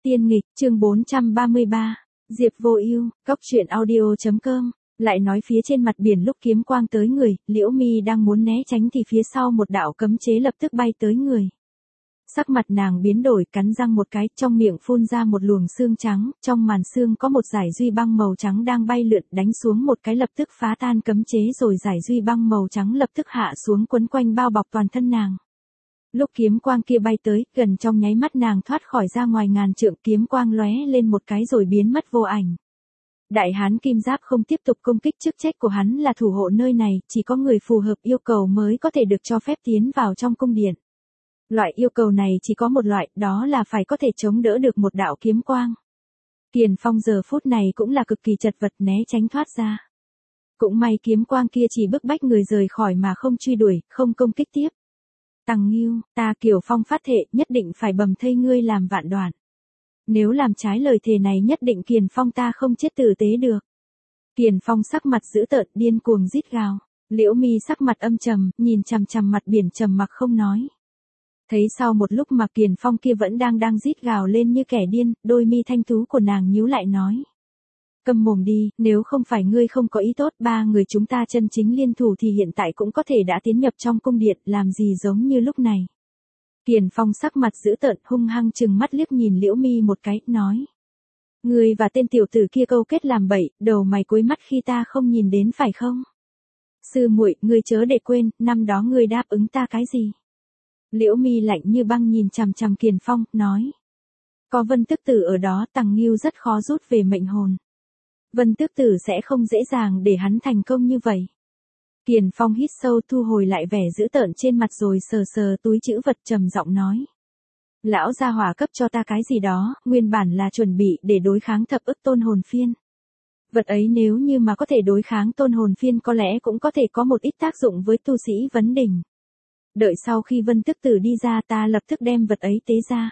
Tiên nghịch, chương 433, Diệp Vô Ưu, Cốc truyện audio.com, lại nói phía trên mặt biển lúc kiếm quang tới người, Liễu Mi đang muốn né tránh thì phía sau một đạo cấm chế lập tức bay tới người. Sắc mặt nàng biến đổi, cắn răng một cái, trong miệng phun ra một luồng xương trắng, trong màn xương có một dải duy băng màu trắng đang bay lượn, đánh xuống một cái lập tức phá tan cấm chế rồi dải duy băng màu trắng lập tức hạ xuống quấn quanh bao bọc toàn thân nàng. Lúc kiếm quang kia bay tới, gần trong nháy mắt nàng thoát khỏi ra ngoài ngàn trượng, kiếm quang lóe lên một cái rồi biến mất vô ảnh. Đại hán kim giáp không tiếp tục công kích, chức trách của hắn là thủ hộ nơi này, chỉ có người phù hợp yêu cầu mới có thể được cho phép tiến vào trong cung điện. Loại yêu cầu này chỉ có một loại, đó là phải có thể chống đỡ được một đạo kiếm quang. Kiền Phong giờ phút này cũng là cực kỳ chật vật, né tránh thoát ra. Cũng may kiếm quang kia chỉ bức bách người rời khỏi mà không truy đuổi, không công kích tiếp. Tằng Ngưu, ta Kiều Phong phát thệ, nhất định phải bầm thây ngươi làm vạn đoạn. Nếu làm trái lời thề này nhất định Kiền Phong ta không chết tử tế được. Kiền Phong sắc mặt dữ tợn, điên cuồng rít gào. Liễu Mi sắc mặt âm trầm, nhìn chằm chằm mặt biển trầm mặc không nói. Thấy sau một lúc mà Kiền Phong kia vẫn đang rít gào lên như kẻ điên, đôi mi thanh tú của nàng nhíu lại nói. Câm mồm đi, nếu không phải ngươi không có ý tốt, ba người chúng ta chân chính liên thủ thì hiện tại cũng có thể đã tiến nhập trong cung điện, làm gì giống như lúc này. Kiền Phong sắc mặt dữ tợn, hung hăng trừng mắt liếc nhìn Liễu Mi một cái, nói. Ngươi và tên tiểu tử kia câu kết làm bậy, đầu mày cuối mắt khi ta không nhìn đến phải không? Sư muội, ngươi chớ để quên, năm đó ngươi đáp ứng ta cái gì? Liễu Mi lạnh như băng nhìn chằm chằm Kiền Phong, nói. Có Vân Tước Tử ở đó, Tằng Ngưu rất khó rút về mệnh hồn. Vân Tước Tử sẽ không dễ dàng để hắn thành công như vậy. Kiền Phong hít sâu, thu hồi lại vẻ dữ tợn trên mặt rồi sờ sờ túi trữ vật, trầm giọng nói. Lão gia hỏa cấp cho ta cái gì đó, nguyên bản là chuẩn bị để đối kháng thập ức tôn hồn phiên. Vật ấy nếu như mà có thể đối kháng tôn hồn phiên có lẽ cũng có thể có một ít tác dụng với tu sĩ vấn đỉnh. Đợi sau khi Vân Tước Tử đi ra ta lập tức đem vật ấy tế ra.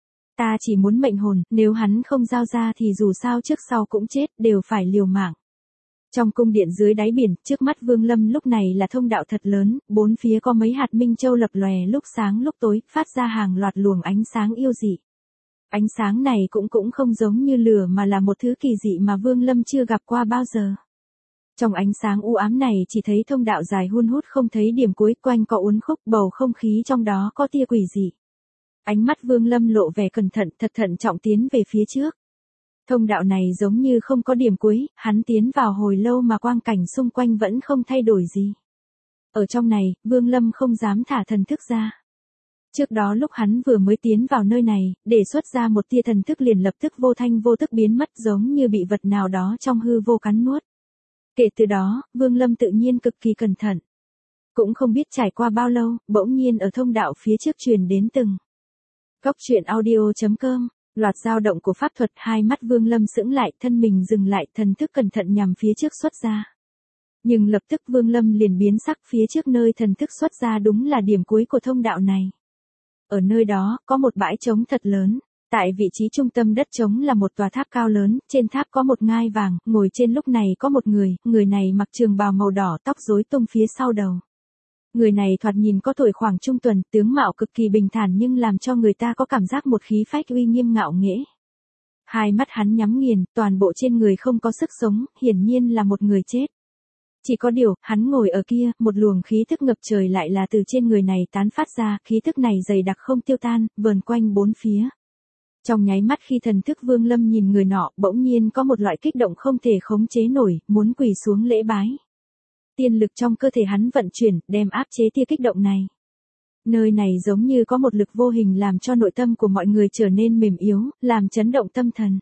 Ta chỉ muốn mệnh hồn, nếu hắn không giao ra thì dù sao trước sau cũng chết, đều phải liều mạng. Trong cung điện dưới đáy biển, trước mắt Vương Lâm lúc này là thông đạo thật lớn, bốn phía có mấy hạt minh châu lập lòe lúc sáng lúc tối, phát ra hàng loạt luồng ánh sáng yêu dị. Ánh sáng này cũng không giống như lửa mà là một thứ kỳ dị mà Vương Lâm chưa gặp qua bao giờ. Trong ánh sáng u ám này chỉ thấy thông đạo dài hun hút không thấy điểm cuối, quanh có uốn khúc, bầu không khí trong đó có tia quỷ dị. Ánh mắt Vương Lâm lộ vẻ cẩn thận, thật thận trọng tiến về phía trước. Thông đạo này giống như không có điểm cuối, hắn tiến vào hồi lâu mà quang cảnh xung quanh vẫn không thay đổi gì. Ở trong này, Vương Lâm không dám thả thần thức ra. Trước đó lúc hắn vừa mới tiến vào nơi này, để xuất ra một tia thần thức liền lập tức vô thanh vô tức biến mất, giống như bị vật nào đó trong hư vô cắn nuốt. Kể từ đó, Vương Lâm tự nhiên cực kỳ cẩn thận. Cũng không biết trải qua bao lâu, bỗng nhiên ở thông đạo phía trước truyền đến từng. Cốc truyện audio.com, loạt dao động của pháp thuật, hai mắt Vương Lâm sững lại, thân mình dừng lại, thần thức cẩn thận nhằm phía trước xuất ra. Nhưng lập tức Vương Lâm liền biến sắc, phía trước nơi thần thức xuất ra đúng là điểm cuối của thông đạo này. Ở nơi đó, có một bãi trống thật lớn. Tại vị trí trung tâm đất trống là một tòa tháp cao lớn, trên tháp có một ngai vàng, ngồi trên lúc này có một người này mặc trường bào màu đỏ, tóc rối tung phía sau đầu. Người này thoạt nhìn có tuổi khoảng trung tuần, tướng mạo cực kỳ bình thản nhưng làm cho người ta có cảm giác một khí phách uy nghiêm ngạo nghễ. Hai mắt hắn nhắm nghiền, toàn bộ trên người không có sức sống, hiển nhiên là một người chết. Chỉ có điều, hắn ngồi ở kia, một luồng khí thức ngập trời lại là từ trên người này tán phát ra, khí thức này dày đặc không tiêu tan, vờn quanh bốn phía. Trong nháy mắt khi thần thức Vương Lâm nhìn người nọ, bỗng nhiên có một loại kích động không thể khống chế nổi, muốn quỳ xuống lễ bái. Tiên lực trong cơ thể hắn vận chuyển, đem áp chế tia kích động này. Nơi này giống như có một lực vô hình làm cho nội tâm của mọi người trở nên mềm yếu, làm chấn động tâm thần.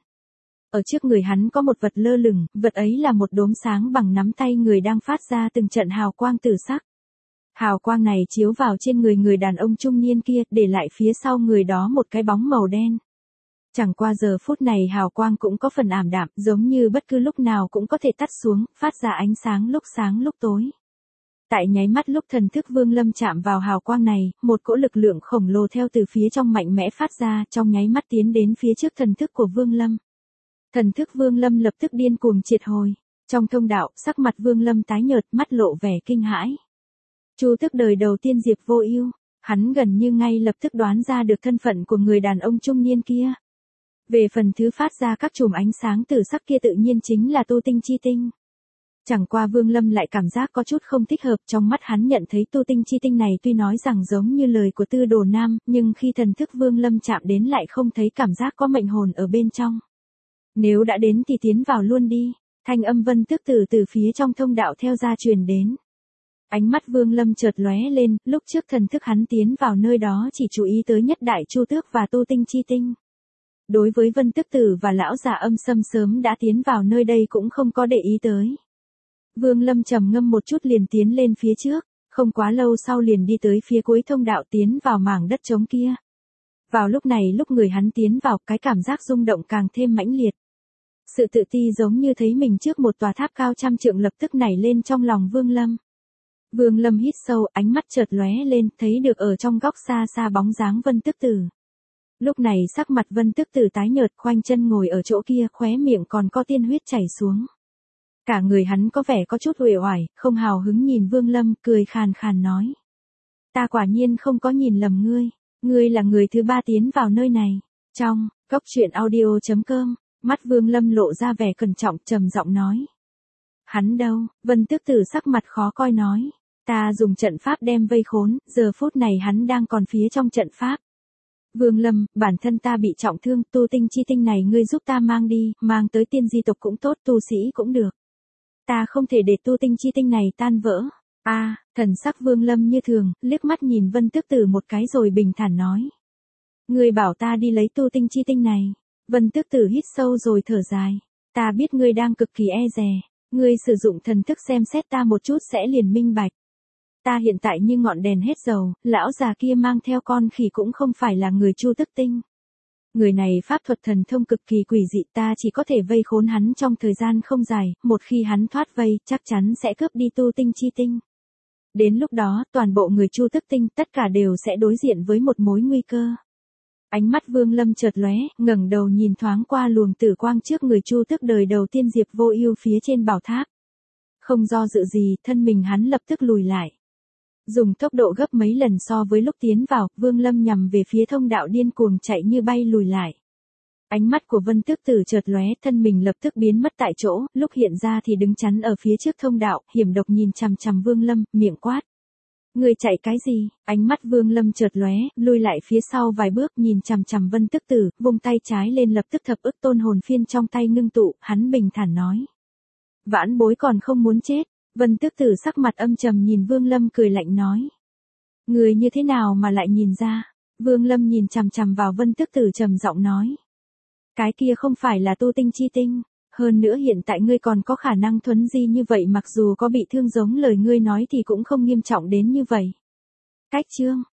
Ở trước người hắn có một vật lơ lửng, vật ấy là một đốm sáng bằng nắm tay người đang phát ra từng trận hào quang tử sắc. Hào quang này chiếu vào trên người đàn ông trung niên kia, để lại phía sau người đó một cái bóng màu đen. Chẳng qua giờ phút này hào quang cũng có phần ảm đạm, giống như bất cứ lúc nào cũng có thể tắt xuống, phát ra ánh sáng lúc tối. Tại nháy mắt lúc thần thức Vương Lâm chạm vào hào quang này, một cỗ lực lượng khổng lồ theo từ phía trong mạnh mẽ phát ra, trong nháy mắt tiến đến phía trước thần thức của Vương Lâm. Thần thức Vương Lâm lập tức điên cuồng triệt hồi. Trong thông đạo, sắc mặt Vương Lâm tái nhợt, mắt lộ vẻ kinh hãi. Chu Tước đời đầu tiên Diệp Vô Ưu, hắn gần như ngay lập tức đoán ra được thân phận của người đàn ông trung niên kia. Về phần thứ phát ra các chùm ánh sáng tử sắc kia tự nhiên chính là tu tinh chi tinh. Chẳng qua Vương Lâm lại cảm giác có chút không thích hợp, trong mắt hắn nhận thấy tu tinh chi tinh này tuy nói rằng giống như lời của Tư Đồ Nam, nhưng khi thần thức Vương Lâm chạm đến lại không thấy cảm giác có mệnh hồn ở bên trong. Nếu đã đến thì tiến vào luôn đi, thanh âm Vân Tước Tử từ phía trong thông đạo theo ra truyền đến. Ánh mắt Vương Lâm chợt lóe lên, lúc trước thần thức hắn tiến vào nơi đó chỉ chú ý tới nhất đại chu tước và tu tinh chi tinh. Đối với Vân Tước Tử và lão già Âm Sâm sớm đã tiến vào nơi đây cũng không có để ý tới. Vương Lâm trầm ngâm một chút liền tiến lên phía trước, không quá lâu sau liền đi tới phía cuối thông đạo tiến vào mảng đất trống kia. Vào lúc này lúc người hắn tiến vào, cái cảm giác rung động càng thêm mãnh liệt. Sự tự ti giống như thấy mình trước một tòa tháp cao trăm trượng lập tức nảy lên trong lòng Vương Lâm. Vương Lâm hít sâu, ánh mắt chợt lóe lên, thấy được ở trong góc xa xa bóng dáng Vân Tước Tử. Lúc này sắc mặt Vân Tước Tử tái nhợt, khoanh chân ngồi ở chỗ kia, khóe miệng còn có tiên huyết chảy xuống. Cả người hắn có vẻ có chút uể oải, không hào hứng nhìn Vương Lâm, cười khàn khàn nói: "Ta quả nhiên không có nhìn lầm ngươi, ngươi là người thứ ba tiến vào nơi này." Trong góc truyện audio.com, mắt Vương Lâm lộ ra vẻ cẩn trọng, trầm giọng nói: "Hắn đâu?" Vân Tước Tử sắc mặt khó coi nói: "Ta dùng trận pháp đem vây khốn, giờ phút này hắn đang còn phía trong trận pháp." Vương Lâm, bản thân ta bị trọng thương, tu tinh chi tinh này ngươi giúp ta mang đi, mang tới tiên di tộc cũng tốt, tu sĩ cũng được. Ta không thể để tu tinh chi tinh này tan vỡ. Thần sắc Vương Lâm như thường, liếc mắt nhìn Vân Tước Tử một cái rồi bình thản nói: "Ngươi bảo ta đi lấy tu tinh chi tinh này." Vân Tước Tử hít sâu rồi thở dài: "Ta biết ngươi đang cực kỳ e dè, ngươi sử dụng thần thức xem xét ta một chút sẽ liền minh bạch. Ta hiện tại như ngọn đèn hết dầu, lão già kia mang theo con khỉ cũng không phải là người Chu Tức Tinh. Người này pháp thuật thần thông cực kỳ quỷ dị, ta chỉ có thể vây khốn hắn trong thời gian không dài, một khi hắn thoát vây, chắc chắn sẽ cướp đi tu tinh chi tinh. Đến lúc đó, toàn bộ người Chu Tức Tinh tất cả đều sẽ đối diện với một mối nguy cơ." Ánh mắt Vương Lâm chợt lóe, ngẩng đầu nhìn thoáng qua luồng tử quang trước người Chu Tước đời đầu tiên Diệp Vô Ưu phía trên bảo tháp. Không do dự gì, thân mình hắn lập tức lùi lại. Dùng tốc độ gấp mấy lần so với lúc tiến vào, Vương Lâm nhằm về phía thông đạo điên cuồng chạy như bay lùi lại. Ánh mắt của Vân Tước Tử chợt lóe, thân mình lập tức biến mất tại chỗ, lúc hiện ra thì đứng chắn ở phía trước thông đạo, hiểm độc nhìn chằm chằm Vương Lâm, miệng quát: "Ngươi chạy cái gì?" Ánh mắt Vương Lâm chợt lóe, lùi lại phía sau vài bước, nhìn chằm chằm Vân Tước Tử, vung tay trái lên lập tức thập ức tôn hồn phiên trong tay ngưng tụ, hắn bình thản nói: "Vãn bối còn không muốn chết." Vân Tước Tử sắc mặt âm trầm nhìn Vương Lâm cười lạnh nói: "Người như thế nào mà lại nhìn ra?" Vương Lâm nhìn chằm chằm vào Vân Tước Tử trầm giọng nói: "Cái kia không phải là tu tinh chi tinh, hơn nữa hiện tại ngươi còn có khả năng thuấn di như vậy, mặc dù có bị thương giống lời ngươi nói thì cũng không nghiêm trọng đến như vậy." Cách chương